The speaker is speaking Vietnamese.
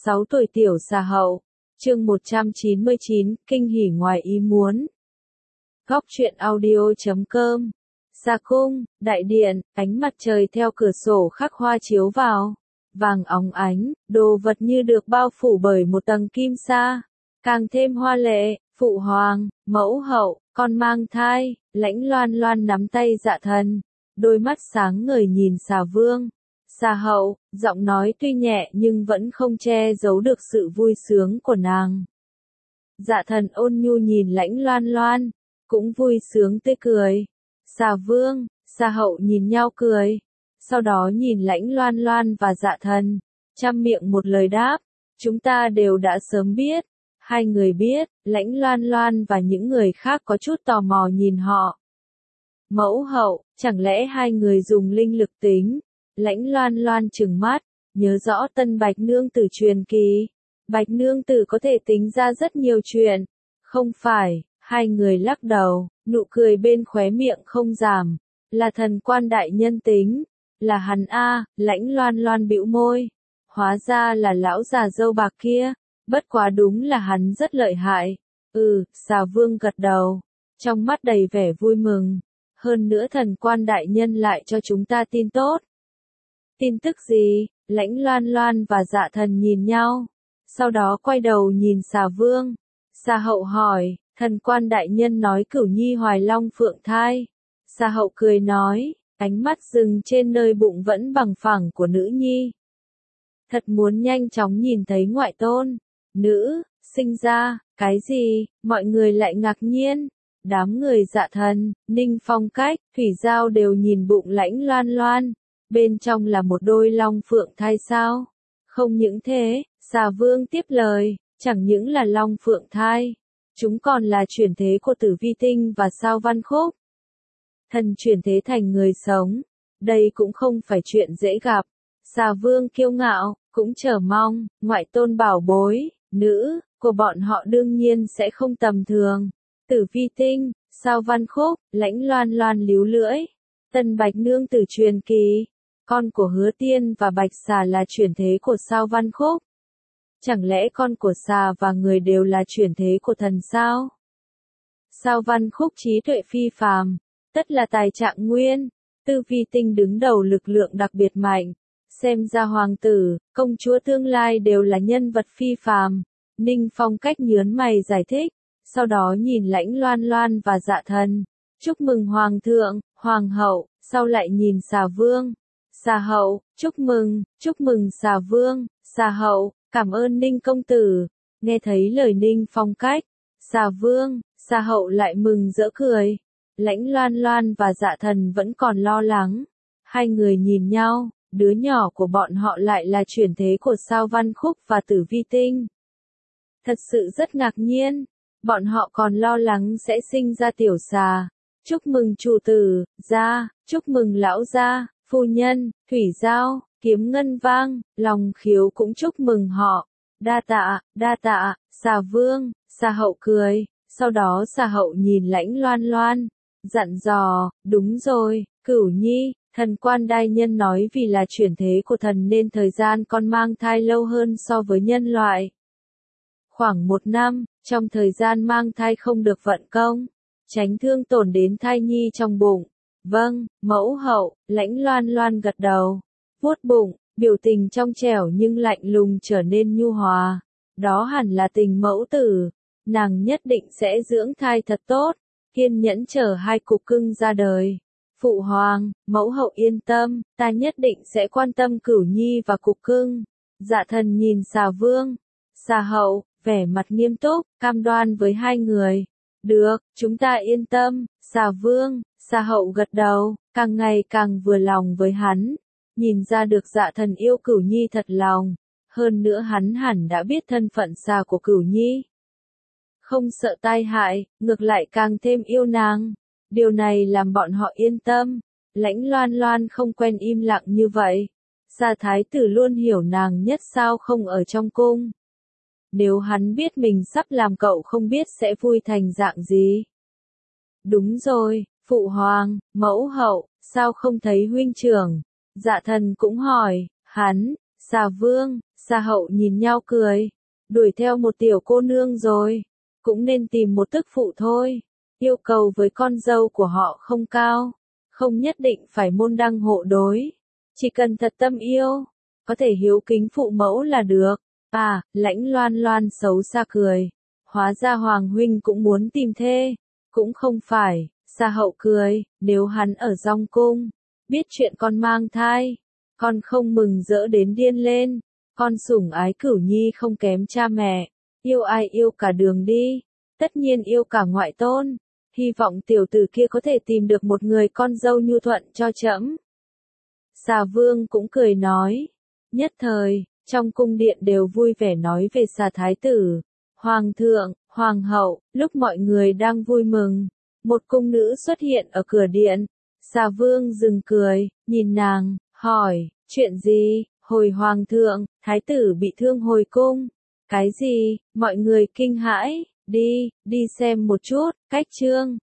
6 tuổi tiểu xà hậu. Chương 199, kinh hỉ ngoài ý muốn. Góc truyện audio.com. Xa cung, đại điện, ánh mặt trời theo cửa sổ khắc hoa chiếu vào, vàng óng ánh, đồ vật như được bao phủ bởi một tầng kim sa, càng thêm hoa lệ. Phụ hoàng, mẫu hậu, con mang thai. Lãnh Loan Loan nắm tay Dạ Thần, đôi mắt sáng ngời nhìn xà vương. Xà hậu, giọng nói tuy nhẹ nhưng vẫn không che giấu được sự vui sướng của nàng. Dạ Thần ôn nhu nhìn Lãnh Loan Loan, cũng vui sướng tươi cười. Xà vương, xà hậu nhìn nhau cười, sau đó nhìn Lãnh Loan Loan và Dạ Thần, chăm miệng một lời đáp, chúng ta đều đã sớm biết. Hai người biết. Lãnh Loan Loan và những người khác có chút tò mò nhìn họ. Mẫu hậu, chẳng lẽ hai người dùng linh lực tính? Lãnh Loan Loan trừng mắt, nhớ rõ Tân Bạch Nương Tử truyền kỳ. Bạch Nương Tử có thể tính ra rất nhiều chuyện. Không phải. Hai người lắc đầu, nụ cười bên khóe miệng không giảm. Là thần quan đại nhân tính. Là hắn a. Lãnh Loan Loan bĩu môi. Hóa ra là lão già râu bạc kia. Bất quá đúng là hắn rất lợi hại. Xà vương gật đầu, trong mắt đầy vẻ vui mừng. Hơn nữa thần quan đại nhân lại cho chúng ta tin tốt. Tin tức gì? Lãnh Loan Loan và Dạ Thần nhìn nhau, sau đó quay đầu nhìn xà vương. Xà hậu hỏi, thần quan đại nhân nói Cửu Nhi hoài long phượng thai. Xà hậu cười nói, ánh mắt dừng trên nơi bụng vẫn bằng phẳng của nữ nhi. Thật muốn nhanh chóng nhìn thấy ngoại tôn. Nữ, sinh ra, cái gì? Mọi người lại ngạc nhiên. Đám người Dạ Thần, Ninh Phong Cách, Thủy Giao đều nhìn bụng Lãnh Loan Loan. Bên trong là một đôi long phượng thai sao? Không những thế, xà vương tiếp lời, chẳng những là long phượng thai, chúng còn là chuyển thế của Tử Vi Tinh và Sao Văn Khúc. Thần chuyển thế thành người sống, đây cũng không phải chuyện dễ gặp. Xà vương kiêu ngạo, cũng chờ mong, ngoại tôn bảo bối, nữ, của bọn họ đương nhiên sẽ không tầm thường. Tử Vi Tinh, Sao Văn Khúc, Lãnh Loan Loan líu lưỡi. Tân Bạch Nương Tử truyền kỳ, con của Hứa Tiên và Bạch Xà là chuyển thế của Sao Văn Khúc. Chẳng lẽ con của xà và người đều là chuyển thế của thần sao? Sao Văn Khúc trí tuệ phi phàm, tất là tài trạng nguyên. Tử Vi Tinh đứng đầu lực lượng đặc biệt mạnh. Xem ra hoàng tử, công chúa tương lai đều là nhân vật phi phàm. Ninh Phong Cách nhớn mày giải thích, sau đó nhìn Lãnh Loan Loan và Dạ Thần. Chúc mừng hoàng thượng, hoàng hậu, sau lại nhìn xà vương. Xà hậu, chúc mừng xà vương, xà hậu, cảm ơn Ninh công tử. Nghe thấy lời Ninh Phong Cách, xà vương, xà hậu lại mừng rỡ cười. Lãnh Loan Loan và Dạ Thần vẫn còn lo lắng. Hai người nhìn nhau. Đứa nhỏ của bọn họ lại là chuyển thế của Sao Văn Khúc và Tử Vi Tinh. Thật sự rất ngạc nhiên. Bọn họ còn lo lắng sẽ sinh ra tiểu xà. Chúc mừng chủ tử, gia, chúc mừng lão gia, phu nhân, Thủy Giao, Kiếm Ngân Vang, Lòng Khiếu cũng chúc mừng họ. Đa tạ, xà vương, xà hậu cười. Sau đó xà hậu nhìn Lãnh Loan Loan, dặn dò, đúng rồi, Cửu Nhi. Thần quan đại nhân nói vì là chuyển thế của thần nên thời gian con mang thai lâu hơn so với nhân loại. Khoảng 1 năm, trong thời gian mang thai không được vận công, tránh thương tổn đến thai nhi trong bụng. Vâng, mẫu hậu. Lãnh Loan Loan gật đầu, vuốt bụng, biểu tình trong trẻo nhưng lạnh lùng trở nên nhu hòa. Đó hẳn là tình mẫu tử, nàng nhất định sẽ dưỡng thai thật tốt, kiên nhẫn chờ hai cục cưng ra đời. Phụ hoàng, mẫu hậu yên tâm, ta nhất định sẽ quan tâm Cửu Nhi và cục cưng. Dạ Thần nhìn xà vương, xà hậu, vẻ mặt nghiêm túc, cam đoan với hai người. Được, chúng ta yên tâm. Xà vương, xà hậu gật đầu, càng ngày càng vừa lòng với hắn. Nhìn ra được Dạ Thần yêu Cửu Nhi thật lòng. Hơn nữa hắn hẳn đã biết thân phận xà của Cửu Nhi. Không sợ tai hại, ngược lại càng thêm yêu nàng. Điều này làm bọn họ yên tâm. Lãnh Loan Loan không quen im lặng như vậy. Xà thái tử luôn hiểu nàng nhất sao không ở trong cung. Nếu hắn biết mình sắp làm cậu không biết sẽ vui thành dạng gì. Đúng rồi, phụ hoàng, mẫu hậu, sao không thấy huynh trưởng? Dạ Thần cũng hỏi, hắn, xà vương, Sa hậu nhìn nhau cười. Đuổi theo một tiểu cô nương rồi. Cũng nên tìm một tức phụ thôi. Yêu cầu với con dâu của họ không cao. Không nhất định phải môn đăng hộ đối. Chỉ cần thật tâm yêu. Có thể hiếu kính phụ mẫu là được. À, Lãnh Loan Loan xấu xa cười. Hóa ra Hoàng huynh cũng muốn tìm thê. Cũng không phải. Sa hậu cười, nếu hắn ở Dong Cung, biết chuyện con mang thai, con không mừng rỡ đến điên lên. Con sủng ái Cửu Nhi không kém cha mẹ. Yêu ai yêu cả đường đi. Tất nhiên yêu cả ngoại tôn. Hy vọng tiểu tử kia có thể tìm được một người con dâu nhu thuận cho trẫm. Xà Vương cũng cười nói. Nhất thời, trong cung điện đều vui vẻ nói về Xà Thái tử. Hoàng thượng, Hoàng hậu, lúc mọi người đang vui mừng, một cung nữ xuất hiện ở cửa điện. Xà Vương dừng cười, nhìn nàng, hỏi, chuyện gì? Hồi Hoàng thượng, Thái tử bị thương hồi cung. Cái gì? Mọi người kinh hãi, đi xem một chút, cách chương.